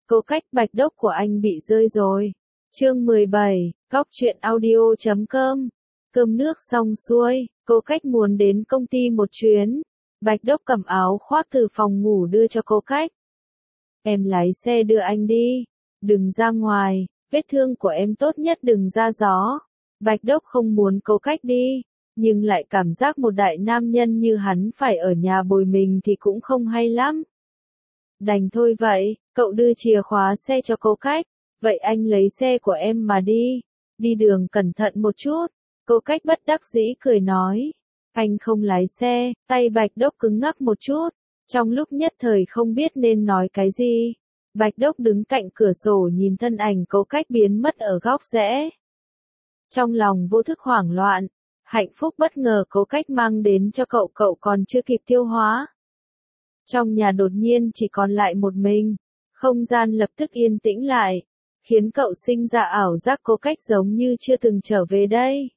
Câu cách bạch đốc của anh bị rơi rồi. Chương 17, Góc truyện audio.com. Cơm nước xong xuôi, cô cách muốn đến công ty một chuyến. Bạch đốc cầm áo khoác từ phòng ngủ đưa cho cô cách. Em lái xe đưa anh đi. Đừng ra ngoài, vết thương của em tốt nhất đừng ra gió. Bạch đốc không muốn cô cách đi, nhưng lại cảm giác một đại nam nhân như hắn phải ở nhà bồi mình thì cũng không hay lắm. Đành thôi vậy, cậu đưa chìa khóa xe cho cô cách. Vậy anh lấy xe của em mà đi. Đi đường cẩn thận một chút. Cô cách bất đắc dĩ cười nói. Anh không lái xe, tay bạch đốc cứng ngắc một chút. Trong lúc nhất thời không biết nên nói cái gì. Bạch đốc đứng cạnh cửa sổ nhìn thân ảnh cô cách biến mất ở góc rẽ. Trong lòng vô thức hoảng loạn. Hạnh phúc bất ngờ cô cách mang đến cho cậu còn chưa kịp tiêu hóa. Trong nhà đột nhiên chỉ còn lại một mình. Không gian lập tức yên tĩnh lại. Khiến cậu sinh ra ảo giác cô cách giống như chưa từng trở về đây.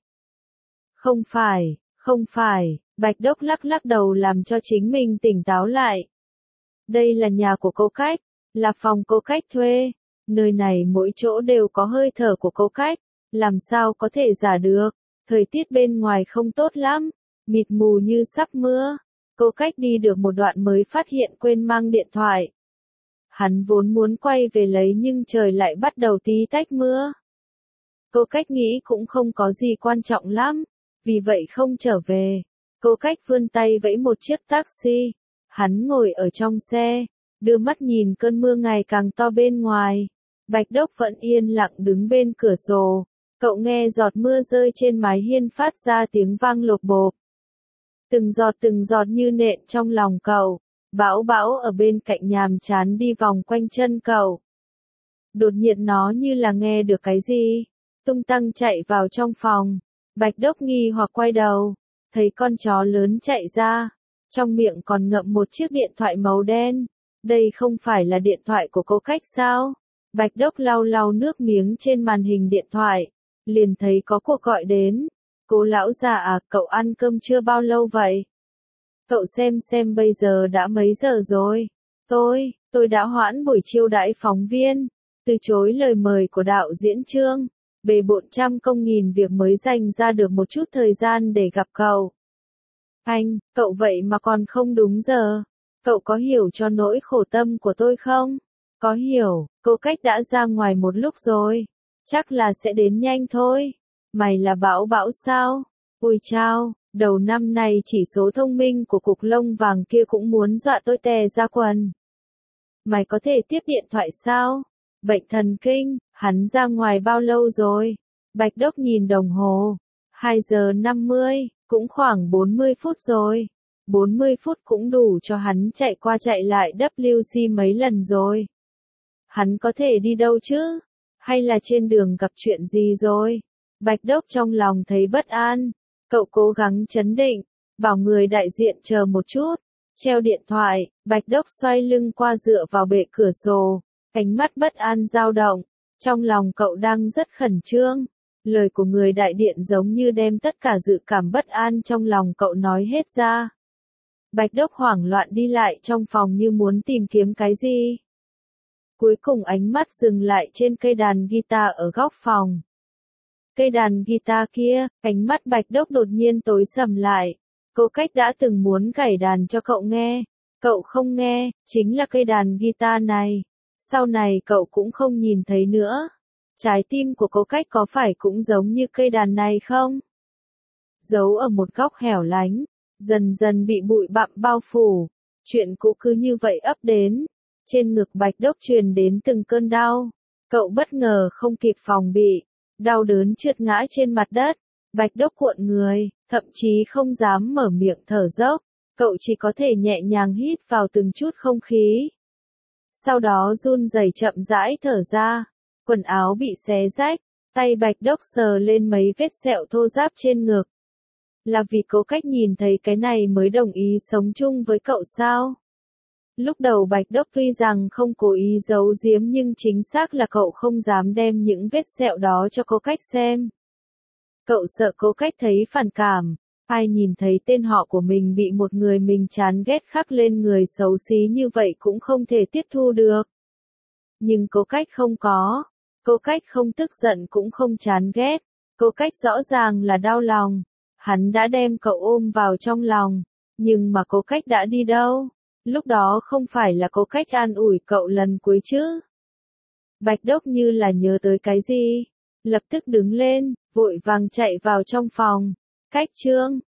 Không phải, Bạch đốc lắc đầu làm cho chính mình tỉnh táo lại. Đây là nhà của cô cách, là phòng cô cách thuê. Nơi này mỗi chỗ đều có hơi thở của cô cách, làm sao có thể giả được. Thời tiết bên ngoài không tốt lắm, mịt mù như sắp mưa. Cô cách đi được một đoạn mới phát hiện quên mang điện thoại. Hắn vốn muốn quay về lấy nhưng trời lại bắt đầu tí tách mưa. Cô cách nghĩ cũng không có gì quan trọng lắm, vì vậy không trở về. Cô cách vươn tay vẫy một chiếc taxi. Hắn ngồi ở trong xe, đưa mắt nhìn cơn mưa ngày càng to bên ngoài. Bạch đốc vẫn yên lặng đứng bên cửa sổ. Cậu nghe giọt mưa rơi trên mái hiên phát ra tiếng vang lộp bộp. Từng giọt như nện trong lòng cậu. Bão ở bên cạnh nhàm chán đi vòng quanh chân cậu. Đột nhiên nó như là nghe được cái gì. Tung tăng chạy vào trong phòng. Bạch đốc nghi hoặc quay đầu. Thấy con chó lớn chạy ra. Trong miệng còn ngậm một chiếc điện thoại màu đen. Đây không phải là điện thoại của cô cách sao? Bạch đốc lau nước miếng trên màn hình điện thoại. Liền thấy có cuộc gọi đến. Cố lão già à, cậu ăn cơm chưa bao lâu vậy? Cậu xem bây giờ đã mấy giờ rồi. Tôi đã hoãn buổi chiêu đãi phóng viên. Từ chối lời mời của đạo diễn Trương. Bề bộn trăm công nghìn việc mới dành ra được một chút thời gian để gặp cậu. Cậu vậy mà còn không đúng giờ. Cậu có hiểu cho nỗi khổ tâm của tôi không? Có hiểu, cô cách đã ra ngoài một lúc rồi. Chắc là sẽ đến nhanh thôi. Mày là Bão sao? Ôi chao, đầu năm này chỉ số thông minh của cục lông vàng kia cũng muốn dọa tôi tè ra quần. Mày có thể tiếp điện thoại sao? Bệnh thần kinh, hắn ra ngoài bao lâu rồi? Bạch đốc nhìn đồng hồ. 2 giờ 50, cũng khoảng 40 phút rồi. 40 phút cũng đủ cho hắn chạy qua chạy lại WC mấy lần rồi. Hắn có thể đi đâu chứ? Hay là trên đường gặp chuyện gì rồi? Bạch đốc trong lòng thấy bất an. Cậu cố gắng trấn định, bảo người đại diện chờ một chút. Treo điện thoại, Bạch đốc xoay lưng qua dựa vào bệ cửa sổ. Ánh mắt bất an dao động. Trong lòng cậu đang rất khẩn trương. Lời của người đại điện giống như đem tất cả dự cảm bất an trong lòng cậu nói hết ra. Bạch đốc hoảng loạn đi lại trong phòng như muốn tìm kiếm cái gì. Cuối cùng ánh mắt dừng lại trên cây đàn guitar ở góc phòng. Cây đàn guitar kia, ánh mắt Bạch đốc đột nhiên tối sầm lại. Cô cách đã từng muốn gảy đàn cho cậu nghe. Cậu không nghe, chính là cây đàn guitar này. Sau này cậu cũng không nhìn thấy nữa. Trái tim của cô cách có phải cũng giống như cây đàn này không? Giấu ở một góc hẻo lánh, dần dần bị bụi bặm bao phủ. Chuyện cũ cứ như vậy ấp đến. Trên ngực Bạch đốc truyền đến từng cơn đau. Cậu bất ngờ không kịp phòng bị. Đau đớn trượt ngã trên mặt đất. Bạch đốc cuộn người, thậm chí không dám mở miệng thở dốc. Cậu chỉ có thể nhẹ nhàng hít vào từng chút không khí. Sau đó run rẩy chậm rãi thở ra. Quần áo bị xé rách. Tay Bạch đốc sờ lên mấy vết sẹo thô ráp trên ngực. Là vì cô cách nhìn thấy cái này mới đồng ý sống chung với cậu sao? Lúc đầu Bạch đốc tuy rằng không cố ý giấu giếm nhưng chính xác là cậu không dám đem những vết sẹo đó cho cô cách xem. Cậu sợ cô cách thấy phản cảm. Ai nhìn thấy tên họ của mình bị một người mình chán ghét khắc lên người xấu xí như vậy cũng không thể tiếp thu được. Nhưng Cố Cách không có. Cố Cách không tức giận cũng không chán ghét. Cố Cách rõ ràng là đau lòng. Hắn đã đem cậu ôm vào trong lòng. Nhưng mà Cố Cách đã đi đâu? Lúc đó không phải là Cố Cách an ủi cậu lần cuối chứ? Bạch Đốc như là nhớ tới cái gì. Lập tức đứng lên, vội vàng chạy vào trong phòng. Cách Trương,